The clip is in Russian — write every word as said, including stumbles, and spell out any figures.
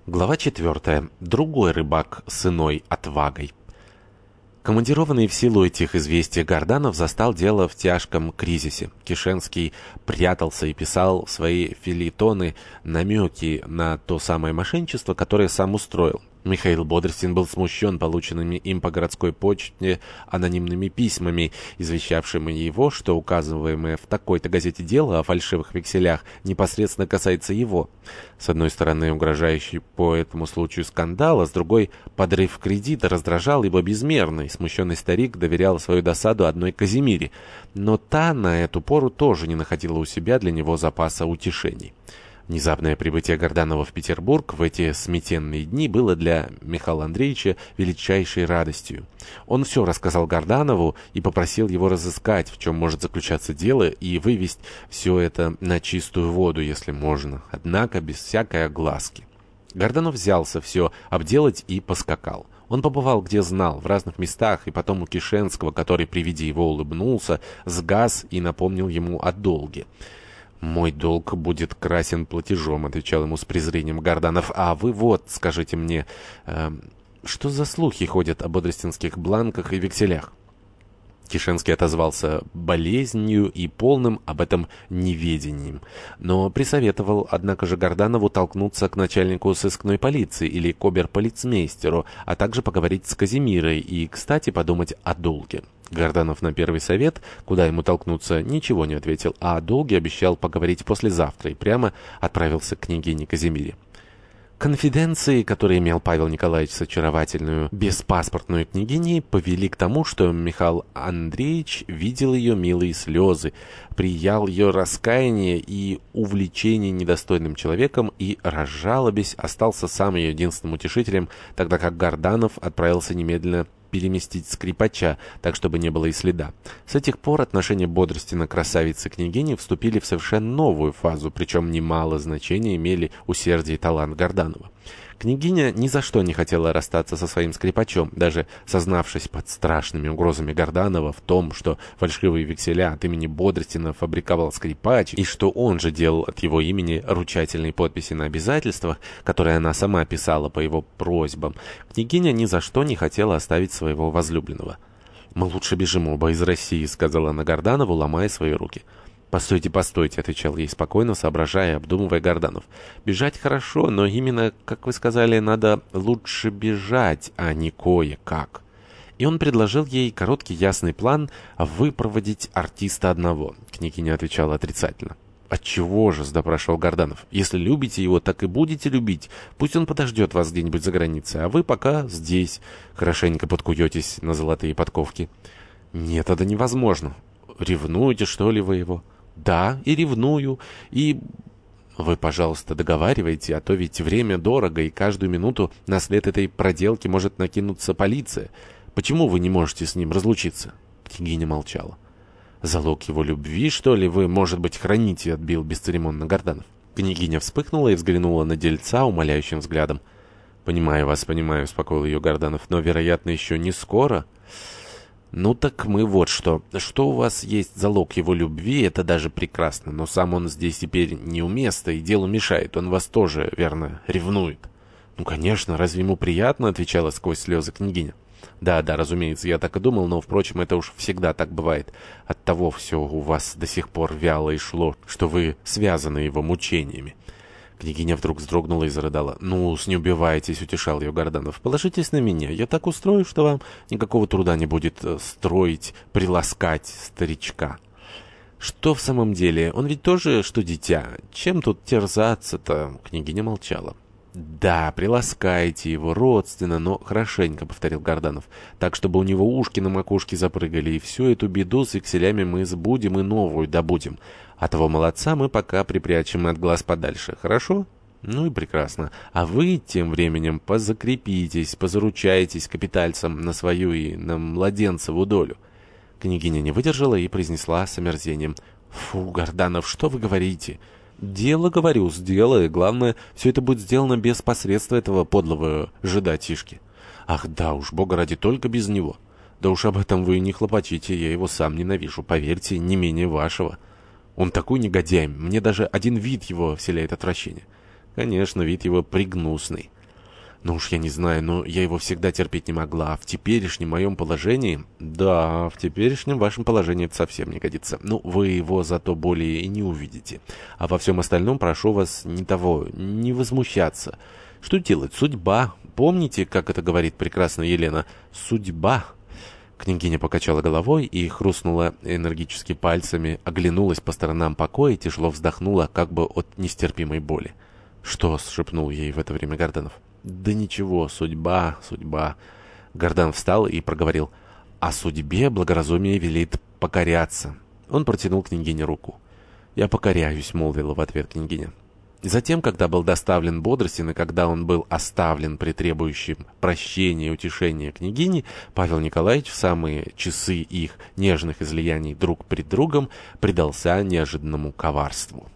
Глава четвертая. Другой рыбак с иной отвагой. Командированный в силу этих известий Горданов застал дело в тяжком кризисе. Кишенский прятался и писал свои фельетоны намеки на то самое мошенничество, которое сам устроил. Михаил Бодростин был смущен полученными им по городской почте анонимными письмами, извещавшими его, что указываемое в такой-то газете дело о фальшивых векселях непосредственно касается его. С одной стороны, угрожающий по этому случаю скандал, а с другой — подрыв кредита раздражал его безмерно, и смущенный старик доверял свою досаду одной Казимире. Но та на эту пору тоже не находила у себя для него запаса утешений. Внезапное прибытие Горданова в Петербург в эти сметенные дни было для Михаила Андреевича величайшей радостью. Он все рассказал Горданову и попросил его разыскать, в чем может заключаться дело, и вывести все это на чистую воду, если можно, однако без всякой огласки. Горданов взялся все обделать и поскакал. Он побывал где знал, в разных местах, и потом у Кишенского, который при виде его улыбнулся, сгас и напомнил ему о долге. «Мой долг будет красен платежом», — отвечал ему с презрением Горданов. «А вы вот, скажите мне, э, что за слухи ходят о бодростинских бланках и векселях?» Кишенский отозвался болезнью и полным об этом неведением, но присоветовал, однако же, Горданову толкнуться к начальнику сыскной полиции или к обер-полицмейстеру, а также поговорить с Казимирой и, кстати, подумать о долге. Горданов на первый совет, куда ему толкнуться, ничего не ответил, а о долге обещал поговорить послезавтра и прямо отправился к княгине Казимире. Конфиденции, которые имел Павел Николаевич с очаровательную беспаспортную княгиней, повели к тому, что Михаил Андреевич видел ее милые слезы, приял ее раскаяние и увлечение недостойным человеком и, разжалобясь, остался сам ее единственным утешителем, тогда как Горданов отправился немедленно переместить скрипача, так чтобы не было и следа. С этих пор отношения Бодростина к красавице-княгине вступили в совершенно новую фазу, причем немало значения имели усердие и талант Горданова. Княгиня ни за что не хотела расстаться со своим скрипачом, даже сознавшись под страшными угрозами Горданова в том, что фальшивые векселя от имени Бодростина фабриковал скрипач, и что он же делал от его имени ручательные подписи на обязательствах, которые она сама писала по его просьбам. Княгиня ни за что не хотела оставить своего возлюбленного. «Мы лучше бежим оба из России», — сказала она Горданову, ломая свои руки. «Постойте, постойте», — отвечал ей спокойно, соображая и обдумывая Горданов. «Бежать хорошо, но именно, как вы сказали, надо лучше бежать, а не кое-как». И он предложил ей короткий ясный план выпроводить артиста одного. Княгиня отвечала отрицательно. «Отчего же?» — допрашивал Горданов. «Если любите его, так и будете любить. Пусть он подождет вас где-нибудь за границей, а вы пока здесь хорошенько подкуетесь на золотые подковки». «Нет, это невозможно». «Ревнуете, что ли, вы его?» «Да, и ревную, и...» «Вы, пожалуйста, договаривайте, а то ведь время дорого, и каждую минуту на след этой проделки может накинуться полиция. Почему вы не можете с ним разлучиться?» Княгиня молчала. «Залог его любви, что ли, вы, может быть, храните?» — отбил бесцеремонно Горданов. Княгиня вспыхнула и взглянула на дельца умоляющим взглядом. «Понимаю вас, понимаю», — успокоил ее Горданов, «но, вероятно, еще не скоро». «Ну так мы вот что. Что у вас есть залог его любви, это даже прекрасно, но сам он здесь теперь не у места и делу мешает. Он вас тоже, верно, ревнует». «Ну, конечно, разве ему приятно?» — отвечала сквозь слезы княгиня. «Да, да, разумеется, я так и думал, но, впрочем, это уж всегда так бывает. Оттого все у вас до сих пор вяло и шло, что вы связаны его мучениями». Княгиня вдруг вздрогнула и зарыдала. «Ну, не убивайтесь», — утешал ее Горданов. «Положитесь на меня. Я так устрою, что вам никакого труда не будет строить, приласкать старичка». «Что в самом деле? Он ведь тоже, что дитя. Чем тут терзаться-то?» Княгиня молчала. «Да, приласкайте его родственно, но хорошенько», — повторил Горданов, «так, чтобы у него ушки на макушке запрыгали, и всю эту беду с векселями мы сбудем и новую добудем. А того молодца мы пока припрячем от глаз подальше. Хорошо?» «Ну и прекрасно. А вы тем временем позакрепитесь, позаручайтесь капитальцем на свою и на младенцеву долю». Княгиня не выдержала и произнесла с омерзением. «Фу, Горданов, что вы говорите?» «Дело, говорю, сделаю. Главное, все это будет сделано без посредства этого подлого жида-тишки». «Ах да уж, бога ради, только без него». «Да уж об этом вы не хлопочите, я его сам ненавижу, поверьте, не менее вашего». «Он такой негодяй, мне даже один вид его вселяет отвращение». «Конечно, вид его пригнусный». Ну уж я не знаю, но я его всегда терпеть не могла. А в теперешнем моем положении... Да, в теперешнем вашем положении это совсем не годится. Ну, вы его зато более и не увидите. А во всем остальном прошу вас не того, не возмущаться. Что делать? Судьба. Помните, как это говорит прекрасная Елена? Судьба. Княгиня покачала головой и хрустнула энергически пальцами, оглянулась по сторонам покоя и тяжело вздохнула, как бы от нестерпимой боли. «Что?» — шепнул ей в это время Горданов. «Да ничего, судьба, судьба». Гордан встал и проговорил. «О судьбе благоразумие велит покоряться». Он протянул княгине руку. «Я покоряюсь», — молвила в ответ княгиня. Затем, когда был доставлен Бодростин и когда он был оставлен при требующем прощения и утешения княгини, Павел Николаевич в самые часы их нежных излияний друг пред другом предался неожиданному коварству.